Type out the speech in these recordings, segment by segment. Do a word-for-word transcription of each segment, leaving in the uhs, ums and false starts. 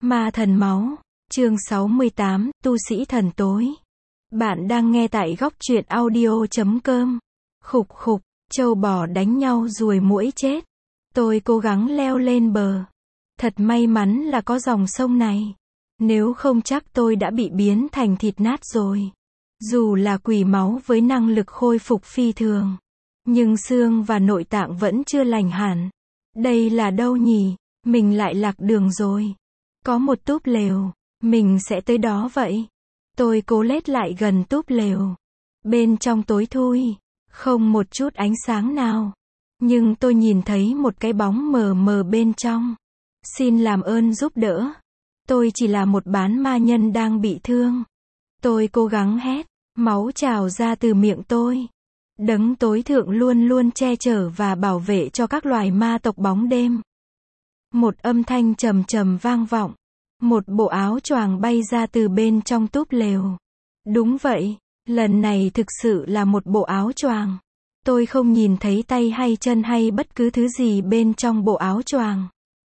Ma thần máu, chương sáu mươi tám, tu sĩ thần tối. Bạn đang nghe tại góc truyện audio chấm com. Khục khục, trâu bò đánh nhau ruồi muỗi chết. Tôi cố gắng leo lên bờ. Thật may mắn là có dòng sông này. Nếu không chắc tôi đã bị biến thành thịt nát rồi. Dù là quỷ máu với năng lực khôi phục phi thường, nhưng xương và nội tạng vẫn chưa lành hẳn. Đây là đâu nhỉ? Mình lại lạc đường rồi. Có một túp lều, mình sẽ tới đó vậy. Tôi cố lết lại gần túp lều. Bên trong tối thui, không một chút ánh sáng nào. Nhưng tôi nhìn thấy một cái bóng mờ mờ bên trong. Xin làm ơn giúp đỡ. Tôi chỉ là một bán ma nhân đang bị thương. Tôi cố gắng hét, máu trào ra từ miệng tôi. Đấng tối thượng luôn luôn che chở và bảo vệ cho các loài ma tộc bóng đêm. Một âm thanh trầm trầm vang vọng. Một bộ áo choàng bay ra từ bên trong túp lều. Đúng vậy, lần này thực sự là một bộ áo choàng. Tôi không nhìn thấy tay hay chân hay bất cứ thứ gì bên trong bộ áo choàng.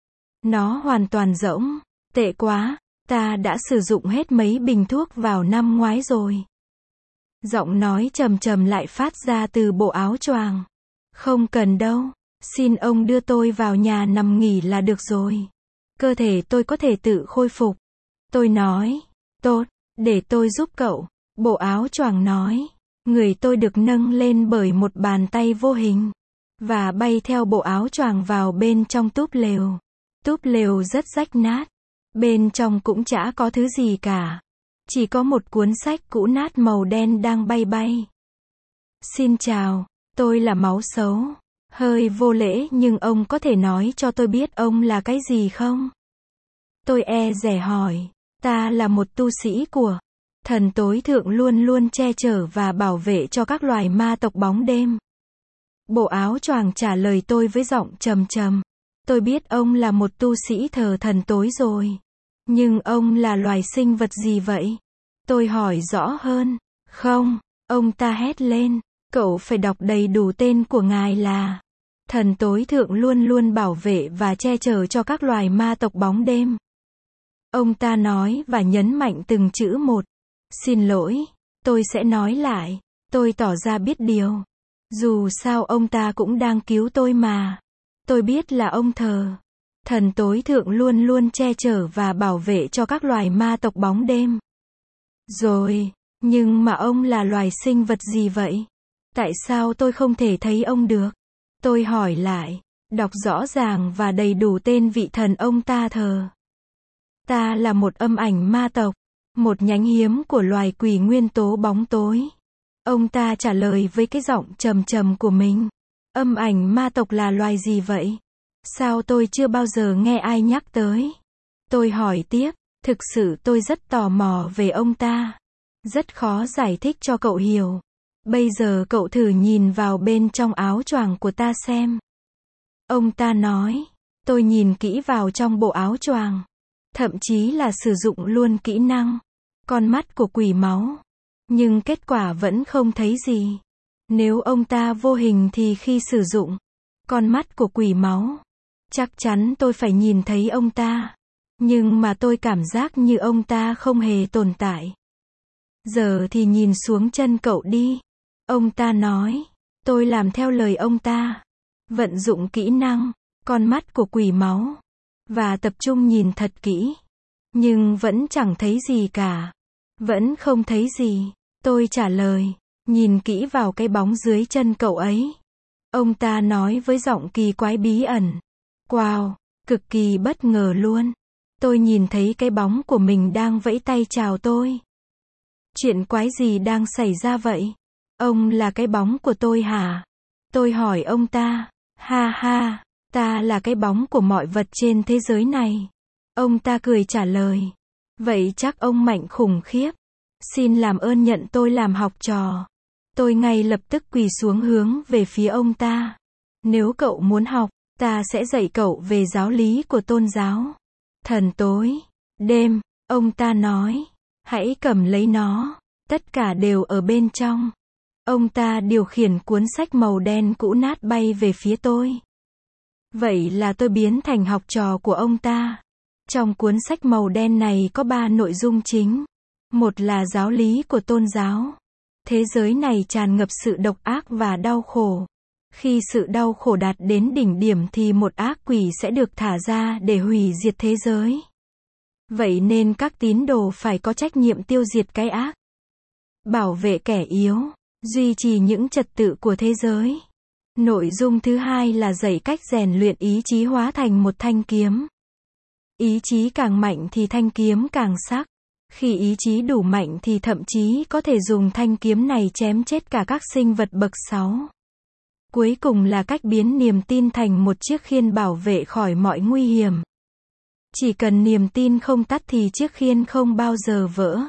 Nó hoàn toàn rỗng. Tệ quá, ta đã sử dụng hết mấy bình thuốc vào năm ngoái rồi. Giọng nói trầm trầm lại phát ra từ bộ áo choàng. Không cần đâu, xin ông đưa tôi vào nhà nằm nghỉ là được rồi. Cơ thể tôi có thể tự khôi phục. Tôi nói, tốt, để tôi giúp cậu. Bộ áo choàng nói, người tôi được nâng lên bởi một bàn tay vô hình, và bay theo bộ áo choàng vào bên trong túp lều. Túp lều rất rách nát. Bên trong cũng chả có thứ gì cả. Chỉ có một cuốn sách cũ nát màu đen đang bay bay. Xin chào, tôi là máu xấu. Hơi vô lễ nhưng ông có thể nói cho tôi biết ông là cái gì không? Tôi e dè hỏi. Ta là một tu sĩ của thần tối thượng luôn luôn che chở và bảo vệ cho các loài ma tộc bóng đêm. Bộ áo choàng trả lời tôi với giọng trầm trầm. Tôi biết ông là một tu sĩ thờ thần tối rồi. Nhưng ông là loài sinh vật gì vậy? Tôi hỏi rõ hơn. Không, ông ta hét lên. Cậu phải đọc đầy đủ tên của ngài là thần tối thượng luôn luôn bảo vệ và che chở cho các loài ma tộc bóng đêm. Ông ta nói và nhấn mạnh từng chữ một. Xin lỗi, tôi sẽ nói lại. Tôi tỏ ra biết điều. Dù sao ông ta cũng đang cứu tôi mà. Tôi biết là ông thờ thần tối thượng luôn luôn che chở và bảo vệ cho các loài ma tộc bóng đêm. Rồi, nhưng mà ông là loài sinh vật gì vậy? Tại sao tôi không thể thấy ông được? Tôi hỏi lại, đọc rõ ràng và đầy đủ tên vị thần ông ta thờ. Ta là một âm ảnh ma tộc, một nhánh hiếm của loài quỷ nguyên tố bóng tối. Ông ta trả lời với cái giọng trầm trầm của mình. Âm ảnh ma tộc là loài gì vậy? Sao tôi chưa bao giờ nghe ai nhắc tới? Tôi hỏi tiếp, thực sự tôi rất tò mò về ông ta. Rất khó giải thích cho cậu hiểu. Bây giờ cậu thử nhìn vào bên trong áo choàng của ta xem. Ông ta nói, tôi nhìn kỹ vào trong bộ áo choàng. Thậm chí là sử dụng luôn kỹ năng con mắt của quỷ máu. Nhưng kết quả vẫn không thấy gì. Nếu ông ta vô hình thì khi sử dụng con mắt của quỷ máu, chắc chắn tôi phải nhìn thấy ông ta. Nhưng mà tôi cảm giác như ông ta không hề tồn tại. Giờ thì nhìn xuống chân cậu đi. Ông ta nói. Tôi làm theo lời ông ta. Vận dụng kỹ năng con mắt của quỷ máu. Và tập trung nhìn thật kỹ. Nhưng vẫn chẳng thấy gì cả. Vẫn không thấy gì. Tôi trả lời. Nhìn kỹ vào cái bóng dưới chân cậu ấy. Ông ta nói với giọng kỳ quái bí ẩn. Wow, cực kỳ bất ngờ luôn. Tôi nhìn thấy cái bóng của mình đang vẫy tay chào tôi. Chuyện quái gì đang xảy ra vậy? Ông là cái bóng của tôi hả? Tôi hỏi ông ta. Ha ha, ta là cái bóng của mọi vật trên thế giới này. Ông ta cười trả lời. Vậy chắc ông mạnh khủng khiếp. Xin làm ơn nhận tôi làm học trò. Tôi ngay lập tức quỳ xuống hướng về phía ông ta. Nếu cậu muốn học, ta sẽ dạy cậu về giáo lý của tôn giáo. Thần tối, đêm, ông ta nói. Hãy cầm lấy nó. Tất cả đều ở bên trong. Ông ta điều khiển cuốn sách màu đen cũ nát bay về phía tôi. Vậy là tôi biến thành học trò của ông ta. Trong cuốn sách màu đen này có ba nội dung chính. Một là giáo lý của tôn giáo. Thế giới này tràn ngập sự độc ác và đau khổ. Khi sự đau khổ đạt đến đỉnh điểm thì một ác quỷ sẽ được thả ra để hủy diệt thế giới. Vậy nên các tín đồ phải có trách nhiệm tiêu diệt cái ác, bảo vệ kẻ yếu, duy trì những trật tự của thế giới. Nội dung thứ hai là dạy cách rèn luyện ý chí hóa thành một thanh kiếm. Ý chí càng mạnh thì thanh kiếm càng sắc. Khi ý chí đủ mạnh thì thậm chí có thể dùng thanh kiếm này chém chết cả các sinh vật bậc sáu. Cuối cùng là cách biến niềm tin thành một chiếc khiên bảo vệ khỏi mọi nguy hiểm. Chỉ cần niềm tin không tắt thì chiếc khiên không bao giờ vỡ.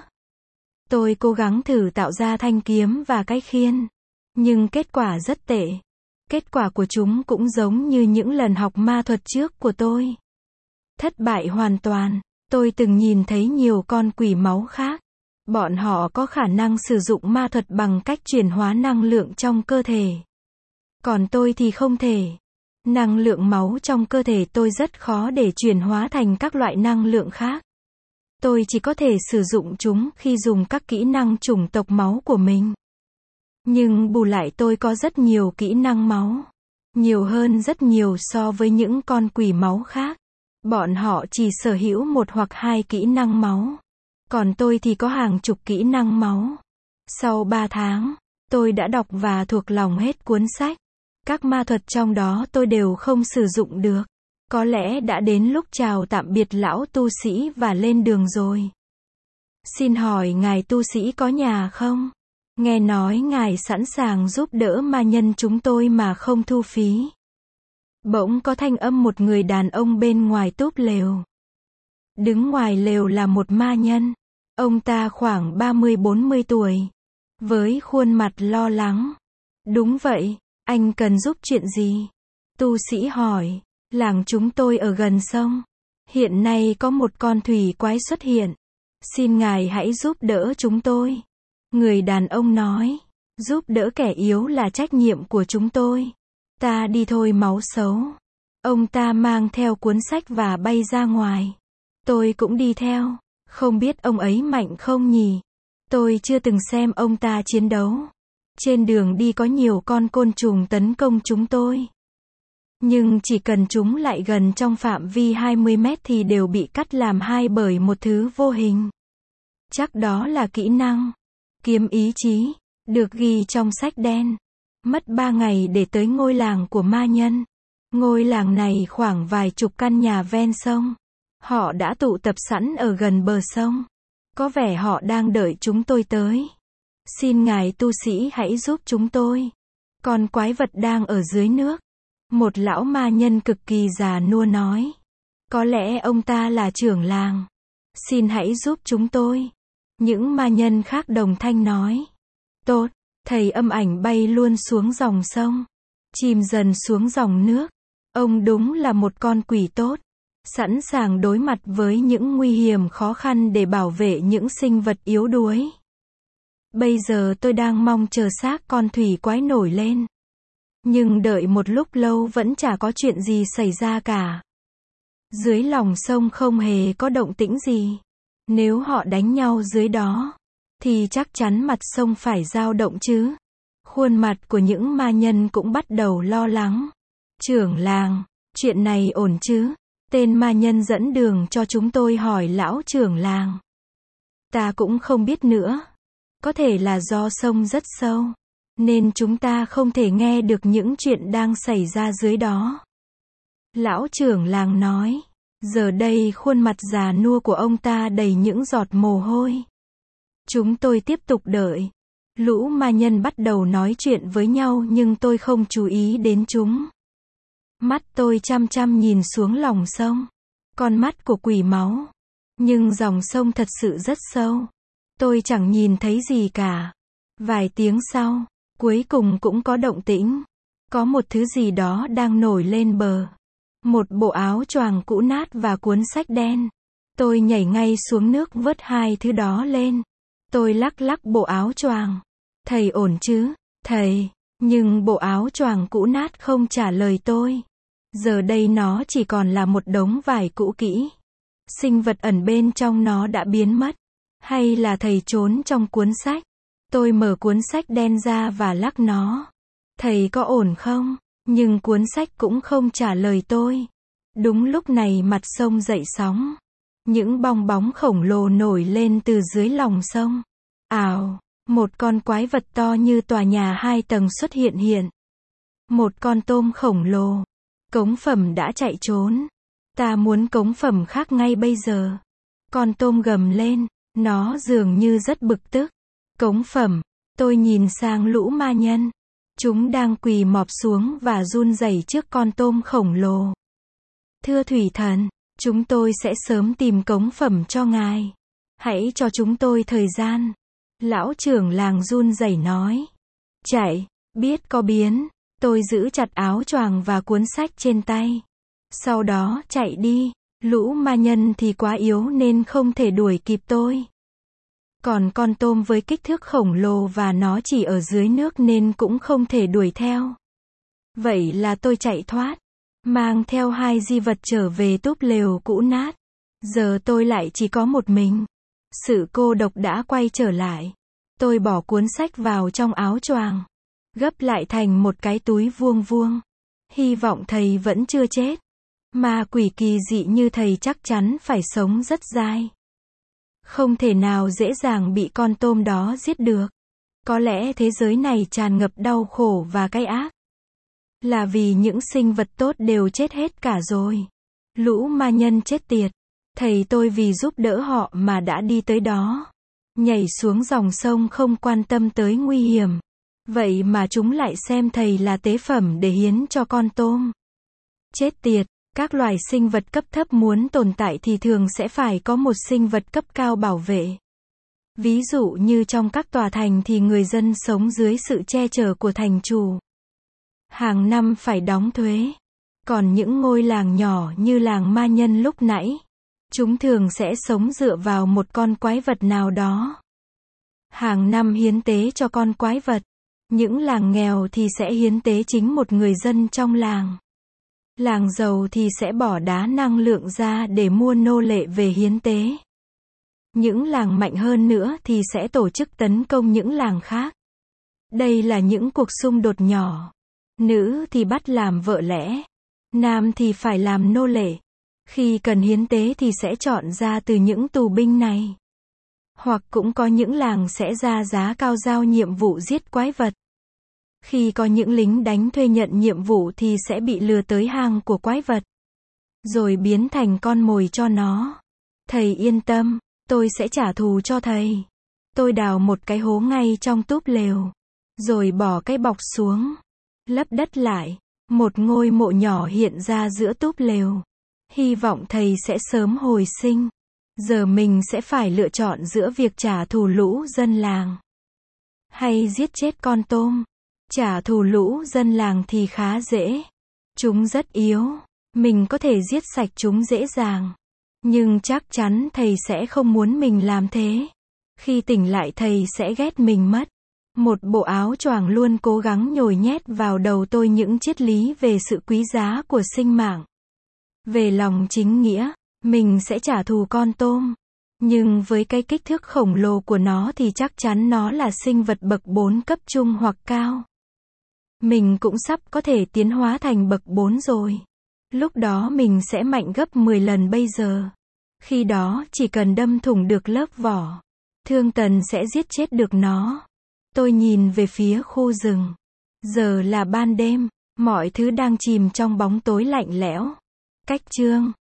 Tôi cố gắng thử tạo ra thanh kiếm và cái khiên. Nhưng kết quả rất tệ. Kết quả của chúng cũng giống như những lần học ma thuật trước của tôi. Thất bại hoàn toàn. Tôi từng nhìn thấy nhiều con quỷ máu khác. Bọn họ có khả năng sử dụng ma thuật bằng cách chuyển hóa năng lượng trong cơ thể. Còn tôi thì không thể. Năng lượng máu trong cơ thể tôi rất khó để chuyển hóa thành các loại năng lượng khác. Tôi chỉ có thể sử dụng chúng khi dùng các kỹ năng chủng tộc máu của mình. Nhưng bù lại tôi có rất nhiều kỹ năng máu. Nhiều hơn rất nhiều so với những con quỷ máu khác. Bọn họ chỉ sở hữu một hoặc hai kỹ năng máu. Còn tôi thì có hàng chục kỹ năng máu. Sau ba tháng, tôi đã đọc và thuộc lòng hết cuốn sách. Các ma thuật trong đó tôi đều không sử dụng được. Có lẽ đã đến lúc chào tạm biệt lão tu sĩ và lên đường rồi. Xin hỏi ngài tu sĩ có nhà không? Nghe nói ngài sẵn sàng giúp đỡ ma nhân chúng tôi mà không thu phí. Bỗng có thanh âm một người đàn ông bên ngoài túp lều. Đứng ngoài lều là một ma nhân. Ông ta khoảng ba mươi bốn mươi tuổi. Với khuôn mặt lo lắng. Đúng vậy, anh cần giúp chuyện gì? Tu sĩ hỏi. Làng chúng tôi ở gần sông. Hiện nay có một con thủy quái xuất hiện. Xin ngài hãy giúp đỡ chúng tôi. Người đàn ông nói. Giúp đỡ kẻ yếu là trách nhiệm của chúng tôi. Ta đi thôi máu xấu. Ông ta mang theo cuốn sách và bay ra ngoài. Tôi cũng đi theo. Không biết ông ấy mạnh không nhỉ? Tôi chưa từng xem ông ta chiến đấu. Trên đường đi có nhiều con côn trùng tấn công chúng tôi. Nhưng chỉ cần chúng lại gần trong phạm vi hai mươi mét thì đều bị cắt làm hai bởi một thứ vô hình. Chắc đó là kỹ năng kiếm ý chí, được ghi trong sách đen. Mất ba ngày để tới ngôi làng của ma nhân. Ngôi làng này khoảng vài chục căn nhà ven sông. Họ đã tụ tập sẵn ở gần bờ sông. Có vẻ họ đang đợi chúng tôi tới. Xin ngài tu sĩ hãy giúp chúng tôi. Con quái vật đang ở dưới nước. Một lão ma nhân cực kỳ già nua nói. Có lẽ ông ta là trưởng làng. Xin hãy giúp chúng tôi. Những ma nhân khác đồng thanh nói. Tốt, thầy âm ảnh bay luôn xuống dòng sông. Chìm dần xuống dòng nước. Ông đúng là một con quỷ tốt. Sẵn sàng đối mặt với những nguy hiểm khó khăn để bảo vệ những sinh vật yếu đuối. Bây giờ tôi đang mong chờ xác con thủy quái nổi lên. Nhưng đợi một lúc lâu vẫn chả có chuyện gì xảy ra cả. Dưới lòng sông không hề có động tĩnh gì. Nếu họ đánh nhau dưới đó, thì chắc chắn mặt sông phải dao động chứ. Khuôn mặt của những ma nhân cũng bắt đầu lo lắng. Trưởng làng, chuyện này ổn chứ? Tên ma nhân dẫn đường cho chúng tôi hỏi lão trưởng làng. Ta cũng không biết nữa. Có thể là do sông rất sâu, nên chúng ta không thể nghe được những chuyện đang xảy ra dưới đó. Lão trưởng làng nói. Giờ đây khuôn mặt già nua của ông ta đầy những giọt mồ hôi. Chúng tôi tiếp tục đợi. Lũ ma nhân bắt đầu nói chuyện với nhau nhưng tôi không chú ý đến chúng. Mắt tôi chăm chăm nhìn xuống lòng sông. Con mắt của quỷ máu. Nhưng dòng sông thật sự rất sâu. Tôi chẳng nhìn thấy gì cả. Vài tiếng sau, cuối cùng cũng có động tĩnh. Có một thứ gì đó đang nổi lên bờ. Một bộ áo choàng cũ nát và cuốn sách đen. Tôi nhảy ngay xuống nước vớt hai thứ đó lên. Tôi lắc lắc bộ áo choàng. Thầy ổn chứ? Thầy. Nhưng bộ áo choàng cũ nát không trả lời tôi. Giờ đây nó chỉ còn là một đống vải cũ kỹ. Sinh vật ẩn bên trong nó đã biến mất. Hay là thầy trốn trong cuốn sách? Tôi mở cuốn sách đen ra và lắc nó. Thầy có ổn không? Nhưng cuốn sách cũng không trả lời tôi. Đúng lúc này mặt sông dậy sóng. Những bong bóng khổng lồ nổi lên từ dưới lòng sông. Ào, một con quái vật to như tòa nhà hai tầng xuất hiện hiện. Một con tôm khổng lồ. Cống phẩm đã chạy trốn. Ta muốn cống phẩm khác ngay bây giờ. Con tôm gầm lên, nó dường như rất bực tức. Cống phẩm, tôi nhìn sang lũ ma nhân. Chúng đang quỳ mọp xuống và run rẩy trước con tôm khổng lồ. Thưa thủy thần, chúng tôi sẽ sớm tìm cống phẩm cho ngài. Hãy cho chúng tôi thời gian. Lão trưởng làng run rẩy nói. Chạy, biết có biến. Tôi giữ chặt áo choàng và cuốn sách trên tay. Sau đó chạy đi. Lũ ma nhân thì quá yếu nên không thể đuổi kịp tôi. Còn con tôm với kích thước khổng lồ và nó chỉ ở dưới nước nên cũng không thể đuổi theo. Vậy là tôi chạy thoát. Mang theo hai di vật trở về túp lều cũ nát. Giờ tôi lại chỉ có một mình. Sự cô độc đã quay trở lại. Tôi bỏ cuốn sách vào trong áo choàng. Gấp lại thành một cái túi vuông vuông. Hy vọng thầy vẫn chưa chết. Ma quỷ kỳ dị như thầy chắc chắn phải sống rất dài. Không thể nào dễ dàng bị con tôm đó giết được. Có lẽ thế giới này tràn ngập đau khổ và cái ác. Là vì những sinh vật tốt đều chết hết cả rồi. Lũ ma nhân chết tiệt. Thầy tôi vì giúp đỡ họ mà đã đi tới đó. Nhảy xuống dòng sông không quan tâm tới nguy hiểm. Vậy mà chúng lại xem thầy là tế phẩm để hiến cho con tôm. Chết tiệt. Các loài sinh vật cấp thấp muốn tồn tại thì thường sẽ phải có một sinh vật cấp cao bảo vệ. Ví dụ như trong các tòa thành thì người dân sống dưới sự che chở của thành chủ. Hàng năm phải đóng thuế. Còn những ngôi làng nhỏ như làng ma nhân lúc nãy, chúng thường sẽ sống dựa vào một con quái vật nào đó. Hàng năm hiến tế cho con quái vật. Những làng nghèo thì sẽ hiến tế chính một người dân trong làng. Làng giàu thì sẽ bỏ đá năng lượng ra để mua nô lệ về hiến tế. Những làng mạnh hơn nữa thì sẽ tổ chức tấn công những làng khác. Đây là những cuộc xung đột nhỏ. Nữ thì bắt làm vợ lẽ. Nam thì phải làm nô lệ. Khi cần hiến tế thì sẽ chọn ra từ những tù binh này. Hoặc cũng có những làng sẽ ra giá cao giao nhiệm vụ giết quái vật. Khi có những lính đánh thuê nhận nhiệm vụ thì sẽ bị lừa tới hang của quái vật. Rồi biến thành con mồi cho nó. Thầy yên tâm, tôi sẽ trả thù cho thầy. Tôi đào một cái hố ngay trong túp lều. Rồi bỏ cái bọc xuống. Lấp đất lại. Một ngôi mộ nhỏ hiện ra giữa túp lều. Hy vọng thầy sẽ sớm hồi sinh. Giờ mình sẽ phải lựa chọn giữa việc trả thù lũ dân làng. Hay giết chết con tôm. Trả thù lũ dân làng thì khá dễ. Chúng rất yếu. Mình có thể giết sạch chúng dễ dàng. Nhưng chắc chắn thầy sẽ không muốn mình làm thế. Khi tỉnh lại thầy sẽ ghét mình mất. Một bộ áo choàng luôn cố gắng nhồi nhét vào đầu tôi những triết lý về sự quý giá của sinh mạng. Về lòng chính nghĩa, mình sẽ trả thù con tôm. Nhưng với cái kích thước khổng lồ của nó thì chắc chắn nó là sinh vật bậc bốn cấp trung hoặc cao. Mình cũng sắp có thể tiến hóa thành bậc bốn rồi. Lúc đó mình sẽ mạnh gấp mười lần bây giờ. Khi đó chỉ cần đâm thủng được lớp vỏ, Thương Tần sẽ giết chết được nó. Tôi nhìn về phía khu rừng. Giờ là ban đêm, mọi thứ đang chìm trong bóng tối lạnh lẽo. Cách chương